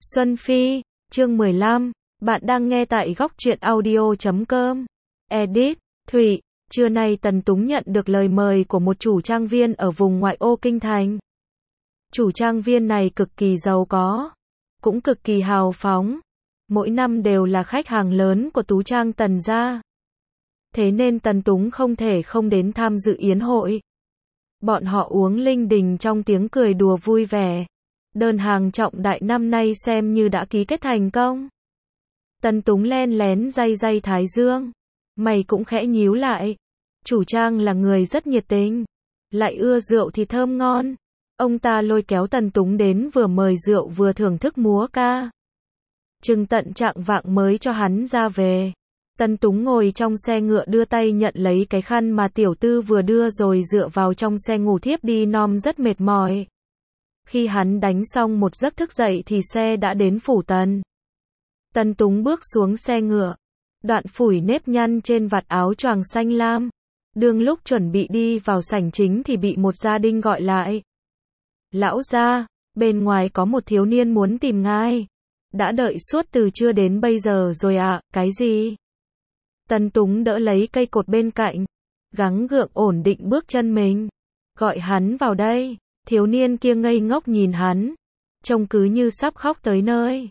Xuân Phi, chương 15, bạn đang nghe tại góc truyện audio.com. Edit, Thụy, trưa nay Tần Túng nhận được lời mời của một chủ trang viên ở vùng ngoại ô kinh thành. Chủ trang viên này cực kỳ giàu có, cũng cực kỳ hào phóng, mỗi năm đều là khách hàng lớn của Tú Trang Tần gia. Thế nên Tần Túng không thể không đến tham dự yến hội. Bọn họ uống linh đình trong tiếng cười đùa vui vẻ. Đơn hàng trọng đại năm nay xem như đã ký kết thành công. Tần Túng len lén day day thái dương. Mày cũng khẽ nhíu lại. Chủ trang là người rất nhiệt tình, lại ưa rượu thì thơm ngon. Ông ta lôi kéo Tần Túng đến vừa mời rượu vừa thưởng thức múa ca. Chừng tận trạng vạng mới cho hắn ra về. Tần Túng ngồi trong xe ngựa đưa tay nhận lấy cái khăn mà tiểu tư vừa đưa rồi dựa vào trong xe ngủ thiếp đi non rất mệt mỏi. Khi hắn đánh xong một giấc thức dậy thì xe đã đến phủ Tần. Tần Túng bước xuống xe ngựa, đoạn phủi nếp nhăn trên vạt áo choàng xanh lam. Đương lúc chuẩn bị đi vào sảnh chính thì bị một gia đình gọi lại. Lão gia, bên ngoài có một thiếu niên muốn tìm ngài. Đã đợi suốt từ trưa đến bây giờ rồi ạ, cái gì? Tần Túng đỡ lấy cây cột bên cạnh, gắng gượng ổn định bước chân mình. Gọi hắn vào đây. Thiếu niên kia ngây ngốc nhìn hắn, trông cứ như sắp khóc tới nơi.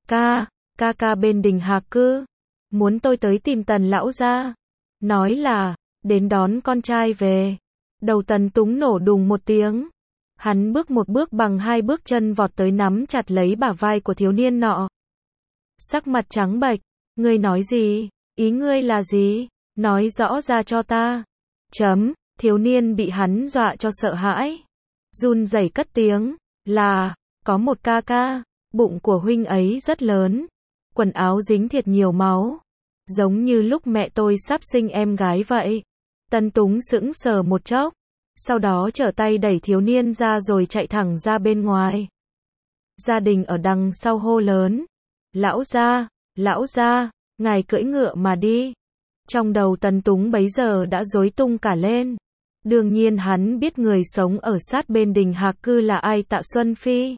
Ca bên đình Hạc Cư, muốn tôi tới tìm Tần lão gia. Nói là, đến đón con trai về. Đầu Tần Túng nổ đùng một tiếng. Hắn bước một bước bằng hai bước chân vọt tới nắm chặt lấy bả vai của thiếu niên nọ. Sắc mặt trắng bệch, ngươi nói gì? Ý ngươi là gì? Nói rõ ra cho ta. Thiếu niên bị hắn dọa cho sợ hãi. Run rẩy cất tiếng, là, có một ca, bụng của huynh ấy rất lớn, quần áo dính thiệt nhiều máu, giống như lúc mẹ tôi sắp sinh em gái vậy. Tần Túng sững sờ một chốc, sau đó trở tay đẩy thiếu niên ra rồi chạy thẳng ra bên ngoài. Gia đình ở đằng sau hô lớn, lão gia, ngài cưỡi ngựa mà đi. Trong đầu Tần Túng bấy giờ đã rối tung cả lên. Đương nhiên hắn biết người sống ở sát bên đình Hạc Cư là ai, Tạ Xuân Phi.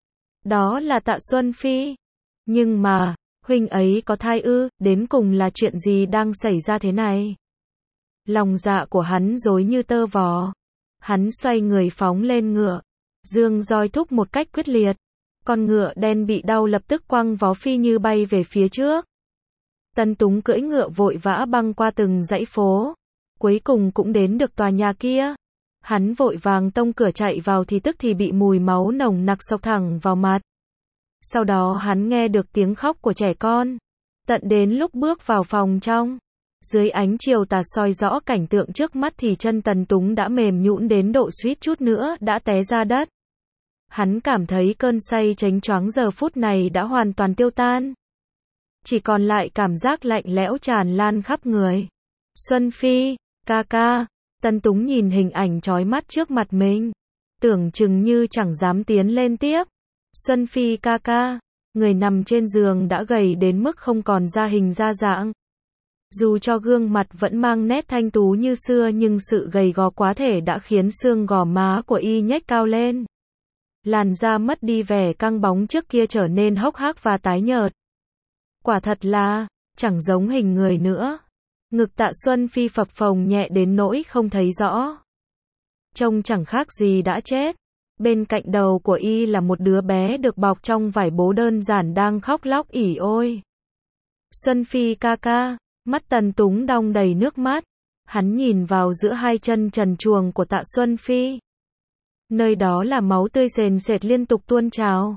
Đó là Tạ Xuân Phi. Nhưng mà, huynh ấy có thai ư, đến cùng là chuyện gì đang xảy ra thế này? Lòng dạ của hắn rối như tơ vò. Hắn xoay người phóng lên ngựa, dương roi thúc một cách quyết liệt. Con ngựa đen bị đau lập tức quăng vó phi như bay về phía trước. Tần Túng cưỡi ngựa vội vã băng qua từng dãy phố. Cuối cùng cũng đến được tòa nhà kia. Hắn vội vàng tông cửa chạy vào thì tức thì bị mùi máu nồng nặc xộc thẳng vào mặt. Sau đó hắn nghe được tiếng khóc của trẻ con. Tận đến lúc bước vào phòng trong, dưới ánh chiều tà soi rõ cảnh tượng trước mắt thì chân Tần Túng đã mềm nhũn đến độ suýt chút nữa đã té ra đất. Hắn cảm thấy cơn say chánh choáng giờ phút này đã hoàn toàn tiêu tan. Chỉ còn lại cảm giác lạnh lẽo tràn lan khắp người. Xuân Phi, ca. Tần Túng nhìn hình ảnh chói mắt trước mặt mình, tưởng chừng như chẳng dám tiến lên tiếp. Xuân Phi ca, người nằm trên giường đã gầy đến mức không còn ra hình ra dạng. Dù cho gương mặt vẫn mang nét thanh tú như xưa nhưng sự gầy gò quá thể đã khiến xương gò má của y nhếch cao lên. Làn da mất đi vẻ căng bóng trước kia trở nên hốc hác và tái nhợt. Quả thật là, chẳng giống hình người nữa. Ngực Tạ Xuân Phi phập phồng nhẹ đến nỗi không thấy rõ. Trông chẳng khác gì đã chết. Bên cạnh đầu của y là một đứa bé được bọc trong vải bố đơn giản đang khóc lóc ỉ ôi. Xuân Phi ca, mắt Tần Túng đong đầy nước mắt. Hắn nhìn vào giữa hai chân trần truồng của Tạ Xuân Phi. Nơi đó là máu tươi sền sệt liên tục tuôn trào.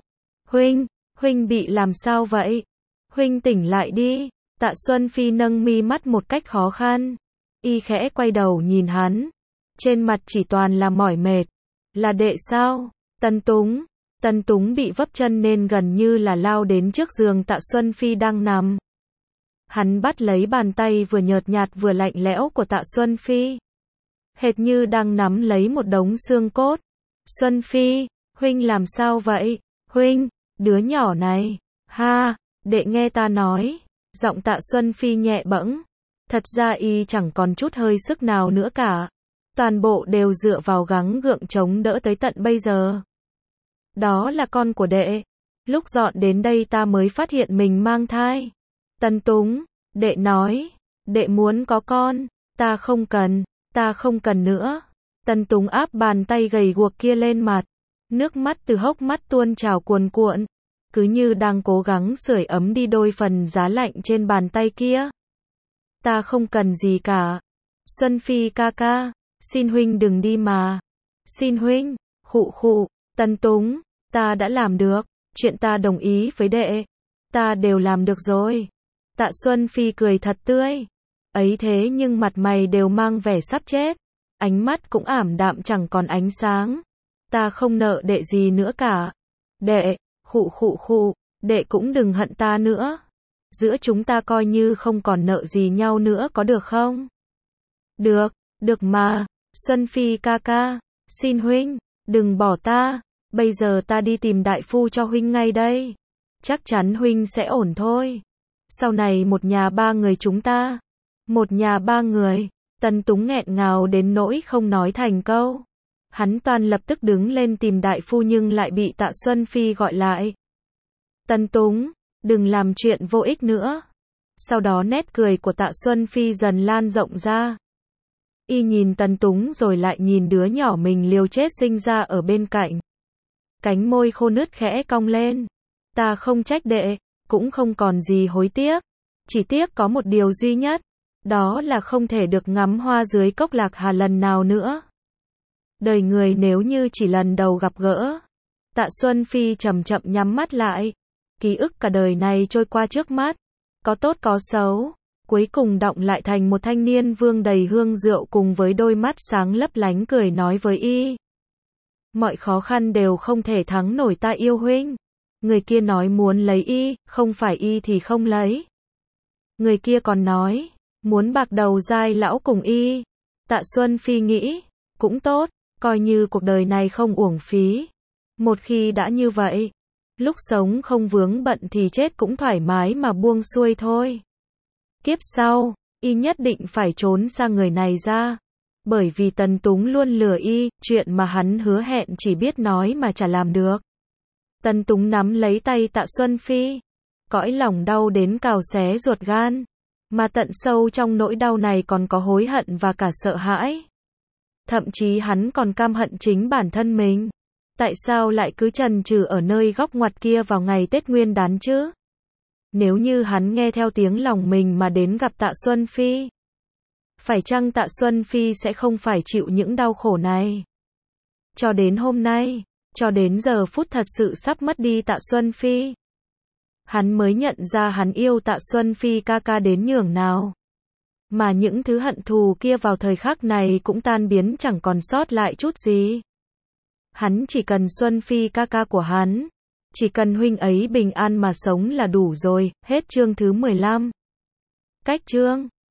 Huynh bị làm sao vậy? Huynh tỉnh lại đi. Tạ Xuân Phi nâng mi mắt một cách khó khăn. Y khẽ quay đầu nhìn hắn. Trên mặt chỉ toàn là mỏi mệt. Là đệ sao? Tần Túng bị vấp chân nên gần như là lao đến trước giường Tạ Xuân Phi đang nằm. Hắn bắt lấy bàn tay vừa nhợt nhạt vừa lạnh lẽo của Tạ Xuân Phi. Hệt như đang nắm lấy một đống xương cốt. Xuân Phi, huynh làm sao vậy? Huynh, đứa nhỏ này. Đệ nghe ta nói. Giọng Tạ Xuân Phi nhẹ bẫng. Thật ra y chẳng còn chút hơi sức nào nữa cả. Toàn bộ đều dựa vào gắng gượng chống đỡ tới tận bây giờ. Đó là con của đệ. Lúc dọn đến đây ta mới phát hiện mình mang thai. Tần Túng, đệ nói, đệ muốn có con, ta không cần nữa. Tần Túng áp bàn tay gầy guộc kia lên mặt, nước mắt từ hốc mắt tuôn trào cuồn cuộn, cứ như đang cố gắng sưởi ấm đi đôi phần giá lạnh trên bàn tay kia. Ta không cần gì cả. Xuân Phi ca ca, xin huynh đừng đi mà. Xin huynh, khụ khụ, Tần Túng, ta đã làm được, chuyện ta đồng ý với đệ, ta đều làm được rồi. Tạ Xuân Phi cười thật tươi, ấy thế nhưng mặt mày đều mang vẻ sắp chết, ánh mắt cũng ảm đạm chẳng còn ánh sáng. Ta không nợ đệ gì nữa cả. Đệ, khụ khụ khụ, đệ cũng đừng hận ta nữa. Giữa chúng ta coi như không còn nợ gì nhau nữa có được không? Được, được mà, Xuân Phi ca ca, xin huynh, đừng bỏ ta, bây giờ ta đi tìm đại phu cho huynh ngay đây. Chắc chắn huynh sẽ ổn thôi. Sau này một nhà ba người chúng ta. Một nhà ba người, Tần Túng nghẹn ngào đến nỗi không nói thành câu. Hắn toàn lập tức đứng lên tìm đại phu nhưng lại bị Tạ Xuân Phi gọi lại. Tần Túng, đừng làm chuyện vô ích nữa. Sau đó nét cười của Tạ Xuân Phi dần lan rộng ra. Y nhìn Tần Túng rồi lại nhìn đứa nhỏ mình liều chết sinh ra ở bên cạnh. Cánh môi khô nứt khẽ cong lên. Ta không trách đệ, cũng không còn gì hối tiếc. Chỉ tiếc có một điều duy nhất, đó là không thể được ngắm hoa dưới cốc lạc hà lần nào nữa. Đời người nếu như chỉ lần đầu gặp gỡ. Tạ Xuân Phi chậm chậm nhắm mắt lại. Ký ức cả đời này trôi qua trước mắt. Có tốt có xấu. Cuối cùng đọng lại thành một thanh niên vương đầy hương rượu cùng với đôi mắt sáng lấp lánh cười nói với y. Mọi khó khăn đều không thể thắng nổi ta yêu huynh. Người kia nói muốn lấy y, không phải y thì không lấy. Người kia còn nói, muốn bạc đầu giai lão cùng y. Tạ Xuân Phi nghĩ, cũng tốt, coi như cuộc đời này không uổng phí. Một khi đã như vậy, lúc sống không vướng bận thì chết cũng thoải mái mà buông xuôi thôi. Kiếp sau, y nhất định phải trốn xa người này ra. Bởi vì Tần Túng luôn lừa y, chuyện mà hắn hứa hẹn chỉ biết nói mà chả làm được. Tần Túng nắm lấy tay Tạ Xuân Phi, cõi lòng đau đến cào xé ruột gan. Mà tận sâu trong nỗi đau này còn có hối hận và cả sợ hãi. Thậm chí hắn còn căm hận chính bản thân mình. Tại sao lại cứ chần chừ ở nơi góc ngoặt kia vào ngày Tết Nguyên Đán chứ? Nếu như hắn nghe theo tiếng lòng mình mà đến gặp Tạ Xuân Phi, phải chăng Tạ Xuân Phi sẽ không phải chịu những đau khổ này? Cho đến hôm nay, cho đến giờ phút thật sự sắp mất đi Tạ Xuân Phi, hắn mới nhận ra hắn yêu Tạ Xuân Phi ca ca đến nhường nào. Mà những thứ hận thù kia vào thời khắc này cũng tan biến chẳng còn sót lại chút gì. Hắn chỉ cần Xuân Phi ca ca của hắn. Chỉ cần huynh ấy bình an mà sống là đủ rồi. Hết chương thứ 15. Cách chương